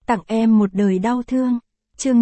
tặng em một đời đau thương. Chương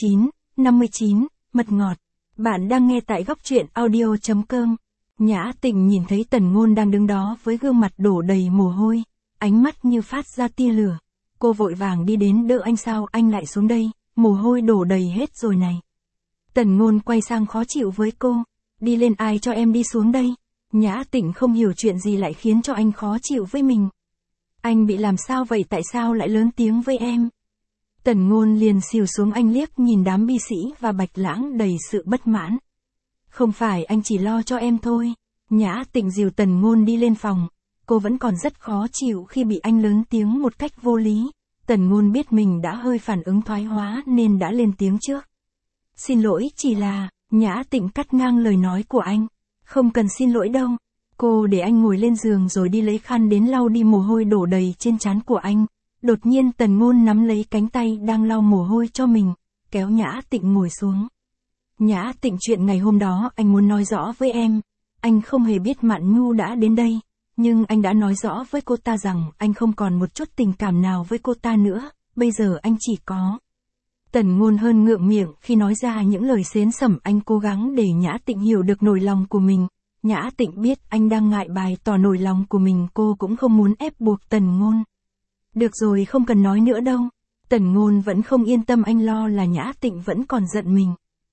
59, mật ngọt. Bạn đang nghe tại góc truyện audio.com. Nhã Tịnh nhìn thấy Tần Ngôn đang đứng đó với gương mặt đổ đầy mồ hôi, ánh mắt như phát ra tia lửa. Cô vội vàng đi đến đỡ anh. Sao anh lại xuống đây, mồ hôi đổ đầy hết rồi này. Tần Ngôn quay sang khó chịu với cô. Đi lên, ai cho em đi xuống đây? Nhã Tịnh không hiểu chuyện gì lại khiến cho anh khó chịu với mình. Anh bị làm sao vậy, tại sao lại lớn tiếng với em? Tần Ngôn liền xìu xuống. Anh liếc nhìn đám bi sĩ và Bạch Lãng đầy sự bất mãn. Không phải, anh chỉ lo cho em thôi. Nhã Tịnh dìu Tần Ngôn đi lên phòng. Cô vẫn còn rất khó chịu khi bị anh lớn tiếng một cách vô lý. Tần Ngôn biết mình đã hơi phản ứng thoái hóa nên đã lên tiếng trước. Xin lỗi, chỉ là... Nhã Tịnh cắt ngang lời nói của anh. Không cần xin lỗi đâu. Cô để anh ngồi lên giường rồi đi lấy khăn đến lau đi mồ hôi đổ đầy trên trán của anh. Đột nhiên Tần Ngôn nắm lấy cánh tay đang lau mồ hôi cho mình, kéo Nhã Tịnh ngồi xuống. Nhã Tịnh, chuyện ngày hôm đó anh muốn nói rõ với em. Anh không hề biết Mạn Nhu đã đến đây, nhưng anh đã nói rõ với cô ta rằng anh không còn một chút tình cảm nào với cô ta nữa, bây giờ anh chỉ có... Tần Ngôn hơn ngượng miệng khi nói ra những lời xến xẩm. Anh cố gắng để Nhã Tịnh hiểu được nỗi lòng của mình. Nhã Tịnh biết anh đang ngại bày tỏ nỗi lòng của mình, cô cũng không muốn ép buộc Tần Ngôn. Được rồi, không cần nói nữa đâu. Tần Ngôn vẫn không yên tâm, anh lo là Nhã Tịnh vẫn còn giận mình.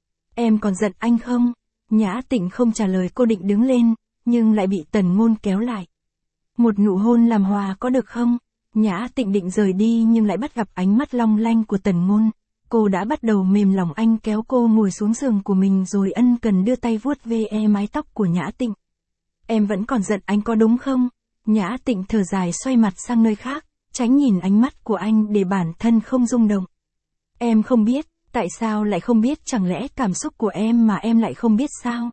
Em còn giận anh không? Nhã Tịnh không trả lời. Cô định đứng lên, nhưng lại bị Tần Ngôn kéo lại. Một nụ hôn làm hòa có được không? Nhã Tịnh định rời đi nhưng lại bắt gặp ánh mắt long lanh của Tần Ngôn. Cô đã bắt đầu mềm lòng. Anh kéo cô ngồi xuống giường của mình rồi ân cần đưa tay vuốt ve mái tóc của Nhã Tịnh. Em vẫn còn giận anh có đúng không? Nhã Tịnh thở dài, xoay mặt sang nơi khác, tránh nhìn ánh mắt của anh để bản thân không rung động. Em không biết, tại sao lại không biết, chẳng lẽ cảm xúc của em mà em lại không biết sao?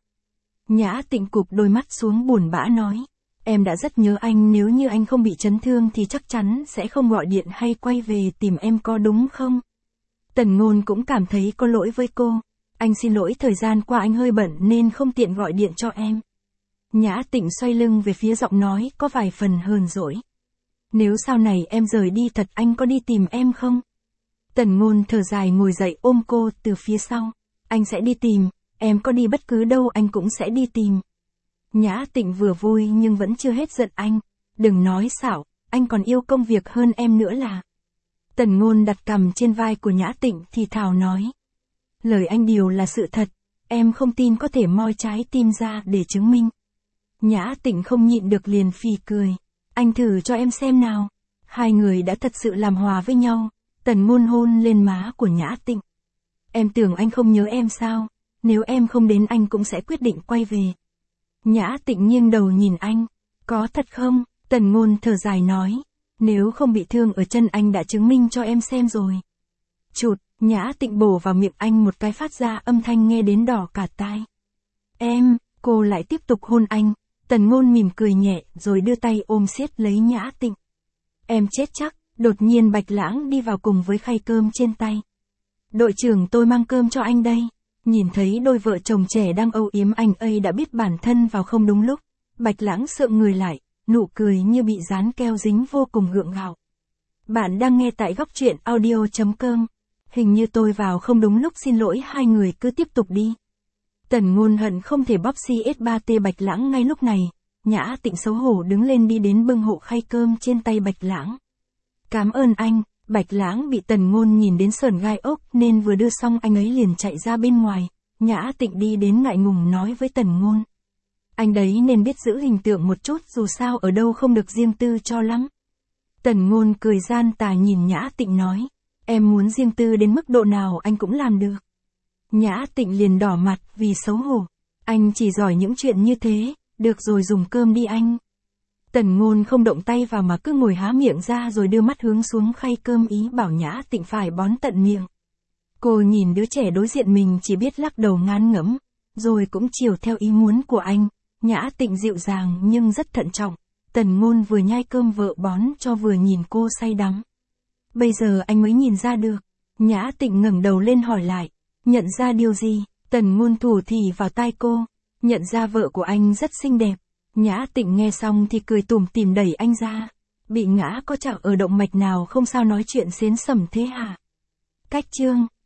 Nhã Tịnh cụp đôi mắt xuống buồn bã nói. Em đã rất nhớ anh, nếu như anh không bị chấn thương thì chắc chắn sẽ không gọi điện hay quay về tìm em có đúng không? Tần Ngôn cũng cảm thấy có lỗi với cô. Anh xin lỗi, thời gian qua anh hơi bận nên không tiện gọi điện cho em. Nhã Tịnh xoay lưng về phía, giọng nói có vài phần hờn dỗi. Nếu sau này em rời đi thật, anh có đi tìm em không? Tần Ngôn thở dài ngồi dậy ôm cô từ phía sau. Anh sẽ đi tìm, em có đi bất cứ đâu anh cũng sẽ đi tìm. Nhã Tịnh vừa vui nhưng vẫn chưa hết giận anh. Đừng nói xạo, anh còn yêu công việc hơn em nữa là... Tần Ngôn đặt cằm trên vai của Nhã Tịnh thì thào nói. Lời anh điều là sự thật, em không tin có thể moi trái tim ra để chứng minh. Nhã Tịnh không nhịn được liền phì cười. Anh thử cho em xem nào. Hai người đã thật sự làm hòa với nhau. Tần Ngôn hôn lên má của Nhã Tịnh. Em tưởng anh không nhớ em sao? Nếu em không đến anh cũng sẽ quyết định quay về. Nhã Tịnh nghiêng đầu nhìn anh. Có thật không? Tần Ngôn thở dài nói. Nếu không bị thương ở chân anh đã chứng minh cho em xem rồi. Chụt, Nhã Tịnh bổ vào miệng anh một cái, phát ra âm thanh nghe đến đỏ cả tai. Em, cô lại tiếp tục hôn anh. Tần Ngôn mỉm cười nhẹ rồi đưa tay ôm siết lấy Nhã Tịnh. Em chết chắc. Đột nhiên Bạch Lãng đi vào cùng với khay cơm trên tay. Đội trưởng, tôi mang cơm cho anh đây. Nhìn thấy đôi vợ chồng trẻ đang âu yếm, anh ấy đã biết bản thân vào không đúng lúc. Bạch Lãng sượng người lại, nụ cười như bị dán keo dính, vô cùng gượng gạo. Bạn đang nghe tại góc truyện audio.com. Hình như tôi vào không đúng lúc, xin lỗi, hai người cứ tiếp tục đi. Tần Ngôn hận không thể bóp CS3T Bạch Lãng ngay lúc này. Nhã Tịnh xấu hổ đứng lên đi đến bưng hộ khay cơm trên tay Bạch Lãng. Cảm ơn anh. Bạch Lãng bị Tần Ngôn nhìn đến sởn gai ốc nên vừa đưa xong anh ấy liền chạy ra bên ngoài. Nhã Tịnh đi đến ngại ngùng nói với Tần Ngôn. Anh đấy nên biết giữ hình tượng một chút, dù sao ở đâu không được riêng tư cho lắm. Tần Ngôn cười gian tà nhìn Nhã Tịnh nói. Em muốn riêng tư đến mức độ nào anh cũng làm được. Nhã Tịnh liền đỏ mặt vì xấu hổ. Anh chỉ giỏi những chuyện như thế, được rồi, dùng cơm đi anh. Tần Ngôn không động tay vào mà cứ ngồi há miệng ra rồi đưa mắt hướng xuống khay cơm, ý bảo Nhã Tịnh phải bón tận miệng. Cô nhìn đứa trẻ đối diện mình chỉ biết lắc đầu ngán ngẩm, rồi cũng chiều theo ý muốn của anh. Nhã Tịnh dịu dàng nhưng rất thận trọng. Tần Ngôn vừa nhai cơm vợ bón cho vừa nhìn cô say đắm. Bây giờ anh mới nhìn ra được. Nhã Tịnh ngẩng đầu lên hỏi lại. Nhận ra điều gì? Tần Ngôn thủ thỉ vào tai cô. Nhận ra vợ của anh rất xinh đẹp. Nhã Tịnh nghe xong thì cười tủm tỉm đẩy anh ra. Bị ngã có chảo ở động mạch nào không sao nói chuyện xến sẩm thế hả? Cách chương